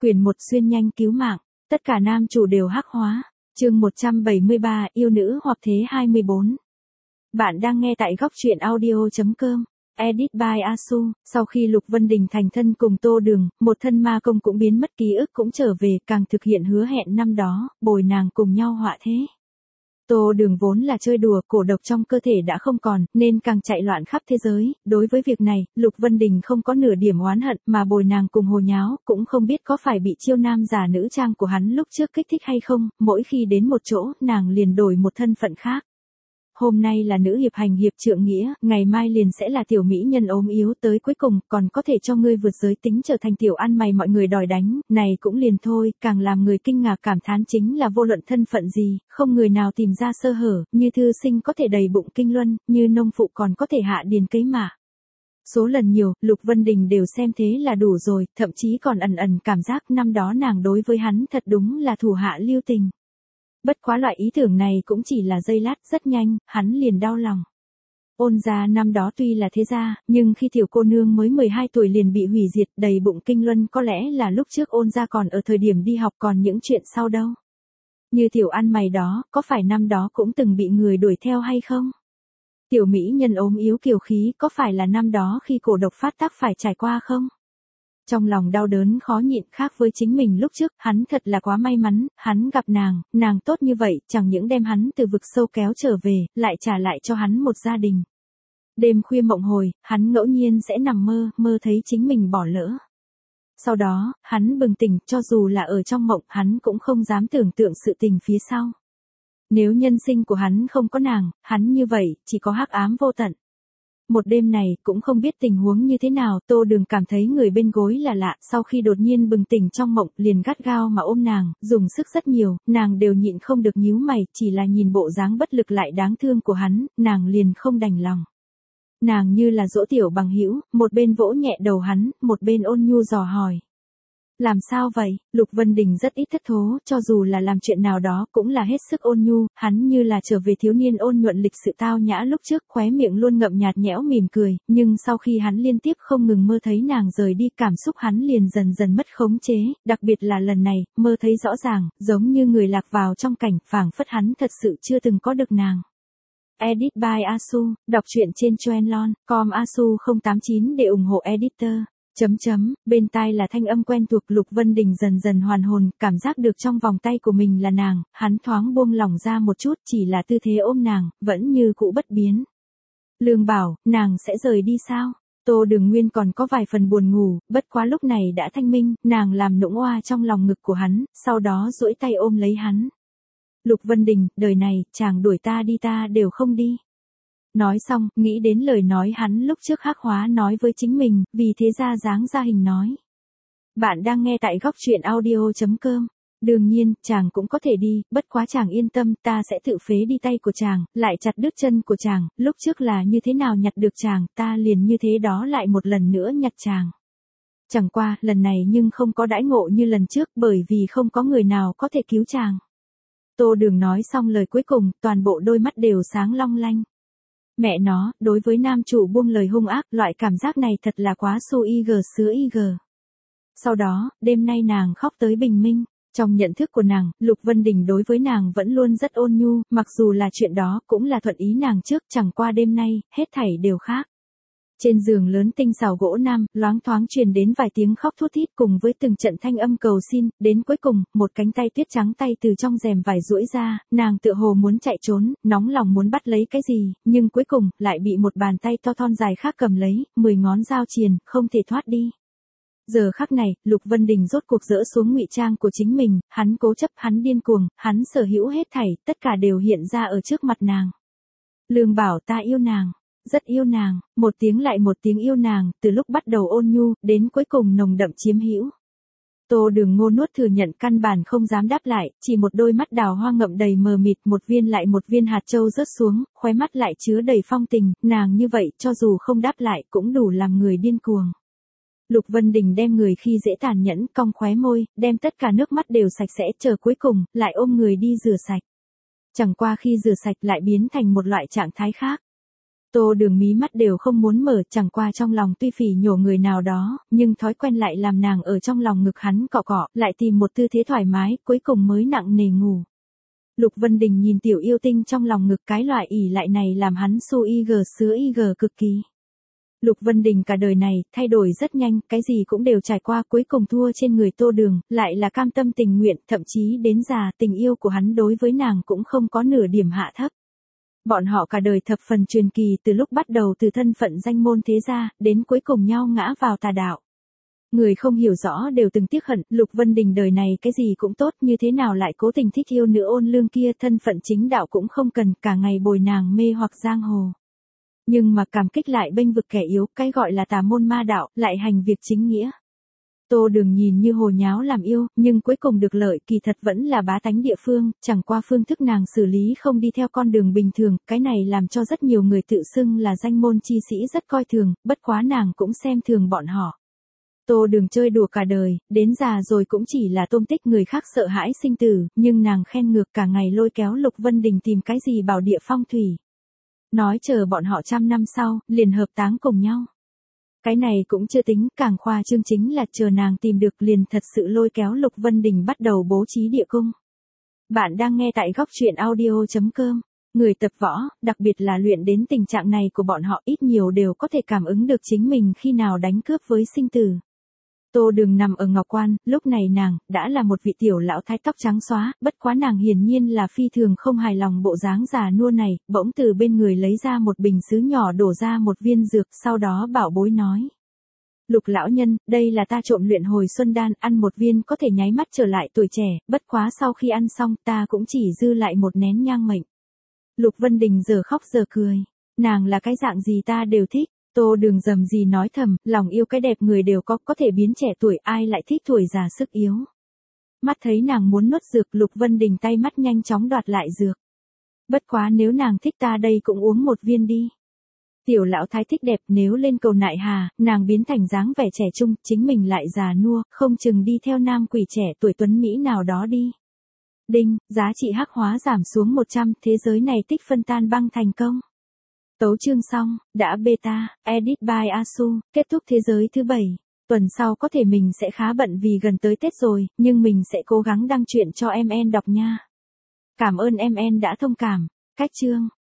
Quyền 1 xuyên nhanh cứu mạng, tất cả nam chủ đều hắc hóa. Chương 173, yêu nữ hoặc thế 24. Bạn đang nghe tại góc truyện audio.com. Edit by Asu. Sau khi Lục Vân Đình thành thân cùng Tô Đường, một thân ma công cũng biến mất, ký ức cũng trở về, càng thực hiện hứa hẹn năm đó, bồi nàng cùng nhau họa thế. Tô Đường vốn là chơi đùa, cổ độc trong cơ thể đã không còn, nên càng chạy loạn khắp thế giới. Đối với việc này, Lục Vân Đình không có nửa điểm oán hận, mà bồi nàng cùng hồ nháo, cũng không biết có phải bị chiêu nam giả nữ trang của hắn lúc trước kích thích hay không, mỗi khi đến một chỗ, nàng liền đổi một thân phận khác. Hôm nay là nữ hiệp hành hiệp trượng nghĩa, ngày mai liền sẽ là tiểu mỹ nhân ốm yếu, tới cuối cùng còn có thể cho ngươi vượt giới tính trở thành tiểu ăn mày mọi người đòi đánh, này cũng liền thôi, càng làm người kinh ngạc cảm thán chính là vô luận thân phận gì, không người nào tìm ra sơ hở, như thư sinh có thể đầy bụng kinh luân, như nông phụ còn có thể hạ điền cấy mạ. Số lần nhiều, Lục Vân Đình đều xem thế là đủ rồi, thậm chí còn ẩn ẩn cảm giác năm đó nàng đối với hắn thật đúng là thủ hạ lưu tình. Bất quá loại ý tưởng này cũng chỉ là giây lát, rất nhanh, hắn liền đau lòng. Ôn gia năm đó tuy là thế gia, nhưng khi tiểu cô nương mới 12 tuổi liền bị hủy diệt, đầy bụng kinh luân, có lẽ là lúc trước ôn gia còn ở thời điểm đi học, còn những chuyện sau đâu. Như tiểu ăn mày đó, có phải năm đó cũng từng bị người đuổi theo hay không? Tiểu mỹ nhân ốm yếu kiều khí, có phải là năm đó khi cổ độc phát tác phải trải qua không? Trong lòng đau đớn khó nhịn, khác với chính mình lúc trước, hắn thật là quá may mắn, hắn gặp nàng tốt như vậy, chẳng những đem hắn từ vực sâu kéo trở về, lại trả lại cho hắn một gia đình. Đêm khuya mộng hồi, hắn ngẫu nhiên sẽ nằm mơ thấy chính mình bỏ lỡ. Sau đó, hắn bừng tỉnh, cho dù là ở trong mộng, hắn cũng không dám tưởng tượng sự tình phía sau. Nếu nhân sinh của hắn không có nàng, hắn như vậy, chỉ có hắc ám vô tận. Một đêm này, cũng không biết tình huống như thế nào, Tô Đường cảm thấy người bên gối là lạ, sau khi đột nhiên bừng tỉnh trong mộng, liền gắt gao mà ôm nàng, dùng sức rất nhiều, nàng đều nhịn không được nhíu mày, chỉ là nhìn bộ dáng bất lực lại đáng thương của hắn, nàng liền không đành lòng. Nàng như là dỗ tiểu bằng hữu, một bên vỗ nhẹ đầu hắn, một bên ôn nhu dò hỏi. Làm sao vậy? Lục Vân Đình rất ít thất thố, cho dù là làm chuyện nào đó cũng là hết sức ôn nhu, hắn như là trở về thiếu niên ôn nhuận lịch sự tao nhã lúc trước, khóe miệng luôn ngậm nhạt nhẽo mỉm cười, nhưng sau khi hắn liên tiếp không ngừng mơ thấy nàng rời đi, cảm xúc hắn liền dần dần mất khống chế, đặc biệt là lần này, mơ thấy rõ ràng, giống như người lạc vào trong cảnh, phảng phất hắn thật sự chưa từng có được nàng. Edit by Asu, đọc truyện trên Choenlon.com Asu 089 để ủng hộ editor. Bên tai là thanh âm quen thuộc, Lục Vân Đình dần dần hoàn hồn, cảm giác được trong vòng tay của mình là nàng, hắn thoáng buông lỏng ra một chút, chỉ là tư thế ôm nàng, vẫn như cũ bất biến. Lương bảo, nàng sẽ rời đi sao? Tô Đường Nguyên còn có vài phần buồn ngủ, bất quá lúc này đã thanh minh, nàng làm nũng oa trong lòng ngực của hắn, sau đó duỗi tay ôm lấy hắn. Lục Vân Đình, đời này, chàng đuổi ta đi ta đều không đi. Nói xong, nghĩ đến lời nói hắn lúc trước hắc hóa nói với chính mình, vì thế ra dáng ra hình nói. Bạn đang nghe tại góc truyện audio.com. Đương nhiên, chàng cũng có thể đi, bất quá chàng yên tâm, ta sẽ tự phế đi tay của chàng, lại chặt đứt chân của chàng, lúc trước là như thế nào nhặt được chàng, ta liền như thế đó lại một lần nữa nhặt chàng. Chẳng qua, lần này nhưng không có đãi ngộ như lần trước, bởi vì không có người nào có thể cứu chàng. Tô Đường nói xong lời cuối cùng, toàn bộ đôi mắt đều sáng long lanh. Mẹ nó, đối với nam chủ buông lời hung ác, loại cảm giác này thật là quá su ig sứa ig. Sau đó, đêm nay nàng khóc tới bình minh. Trong nhận thức của nàng, Lục Vân Đình đối với nàng vẫn luôn rất ôn nhu, mặc dù là chuyện đó cũng là thuận ý nàng trước, chẳng qua đêm nay, hết thảy đều khác. Trên giường lớn tinh xảo gỗ nam, loáng thoáng truyền đến vài tiếng khóc thút thít cùng với từng trận thanh âm cầu xin, đến cuối cùng, một cánh tay tuyết trắng tay từ trong rèm vải duỗi ra, nàng tựa hồ muốn chạy trốn, nóng lòng muốn bắt lấy cái gì, nhưng cuối cùng, lại bị một bàn tay to thon dài khác cầm lấy, 10 ngón dao triền, không thể thoát đi. Giờ khắc này, Lục Vân Đình rốt cuộc dỡ xuống ngụy trang của chính mình, hắn cố chấp, hắn điên cuồng, hắn sở hữu hết thảy, tất cả đều hiện ra ở trước mặt nàng. Lương bảo ta yêu nàng. Rất yêu nàng, một tiếng lại một tiếng yêu nàng, từ lúc bắt đầu ôn nhu, đến cuối cùng nồng đậm chiếm hữu. Tô Đường ngô nuốt thừa nhận căn bản không dám đáp lại, chỉ một đôi mắt đào hoa ngậm đầy mờ mịt, một viên lại một viên hạt châu rớt xuống, khóe mắt lại chứa đầy phong tình, nàng như vậy, cho dù không đáp lại, cũng đủ làm người điên cuồng. Lục Vân Đình đem người khi dễ tàn nhẫn, cong khóe môi, đem tất cả nước mắt đều sạch sẽ, chờ cuối cùng, lại ôm người đi rửa sạch. Chẳng qua khi rửa sạch lại biến thành một loại trạng thái khác. Tô Đường mí mắt đều không muốn mở, chẳng qua trong lòng tuy phỉ nhổ người nào đó, nhưng thói quen lại làm nàng ở trong lòng ngực hắn cọ cọ, lại tìm một tư thế thoải mái, cuối cùng mới nặng nề ngủ. Lục Vân Đình nhìn tiểu yêu tinh trong lòng ngực, cái loại ỉ lại này làm hắn su ig sứa ig cực kỳ. Lục Vân Đình cả đời này, thay đổi rất nhanh, cái gì cũng đều trải qua, cuối cùng thua trên người Tô Đường, lại là cam tâm tình nguyện, thậm chí đến già, tình yêu của hắn đối với nàng cũng không có nửa điểm hạ thấp. Bọn họ cả đời thập phần truyền kỳ, từ lúc bắt đầu từ thân phận danh môn thế gia, đến cuối cùng nhau ngã vào tà đạo. Người không hiểu rõ đều từng tiếc hận, Lục Vân Đình đời này cái gì cũng tốt, như thế nào lại cố tình thích yêu nữ ôn lương kia, thân phận chính đạo cũng không cần, cả ngày bồi nàng mê hoặc giang hồ. Nhưng mà cảm kích lại bênh vực kẻ yếu, cái gọi là tà môn ma đạo, lại hành việc chính nghĩa. Tô Đường nhìn như hồ nháo làm yêu, nhưng cuối cùng được lợi kỳ thật vẫn là bá tánh địa phương, chẳng qua phương thức nàng xử lý không đi theo con đường bình thường, cái này làm cho rất nhiều người tự xưng là danh môn chi sĩ rất coi thường, bất quá nàng cũng xem thường bọn họ. Tô Đường chơi đùa cả đời, đến già rồi cũng chỉ là tôm tích người khác sợ hãi sinh tử, nhưng nàng khen ngược cả ngày lôi kéo Lục Vân Đình tìm cái gì bảo địa phong thủy. Nói chờ bọn họ 100 năm sau, liền hợp táng cùng nhau. Cái này cũng chưa tính, càng khoa trương chính là chờ nàng tìm được liền thật sự lôi kéo Lục Vân Đình bắt đầu bố trí địa cung. Bạn đang nghe tại góc truyện audio.com. Người tập võ, đặc biệt là luyện đến tình trạng này của bọn họ ít nhiều đều có thể cảm ứng được chính mình khi nào đánh cướp với sinh tử. Tô Đường nằm ở ngọc quan, lúc này nàng, đã là một vị tiểu lão thái tóc trắng xóa, bất quá nàng hiển nhiên là phi thường không hài lòng bộ dáng già nua này, bỗng từ bên người lấy ra một bình sứ nhỏ đổ ra một viên dược, sau đó bảo bối nói. Lục lão nhân, đây là ta trộm luyện hồi xuân đan, ăn một viên có thể nháy mắt trở lại tuổi trẻ, bất quá sau khi ăn xong ta cũng chỉ dư lại một nén nhang mệnh. Lục Vân Đình giờ khóc giờ cười, nàng là cái dạng gì ta đều thích. Tô Đường dầm gì nói thầm, lòng yêu cái đẹp người đều có thể biến trẻ tuổi, ai lại thích tuổi già sức yếu. Mắt thấy nàng muốn nuốt dược, Lục Vân Đình tay mắt nhanh chóng đoạt lại dược. Bất quá nếu nàng thích ta đây cũng uống một viên đi. Tiểu lão thái thích đẹp, nếu lên cầu nại hà, nàng biến thành dáng vẻ trẻ trung, chính mình lại già nua, không chừng đi theo nam quỷ trẻ tuổi tuấn Mỹ nào đó đi. Đinh, giá trị hắc hóa giảm xuống 100, thế giới này tích phân tan băng thành công. Tấu chương xong, đã beta, edit by Asu, kết thúc thế giới thứ 7. Tuần sau có thể mình sẽ khá bận vì gần tới Tết rồi, nhưng mình sẽ cố gắng đăng truyện cho MN đọc nha. Cảm ơn MN đã thông cảm. Cách chương.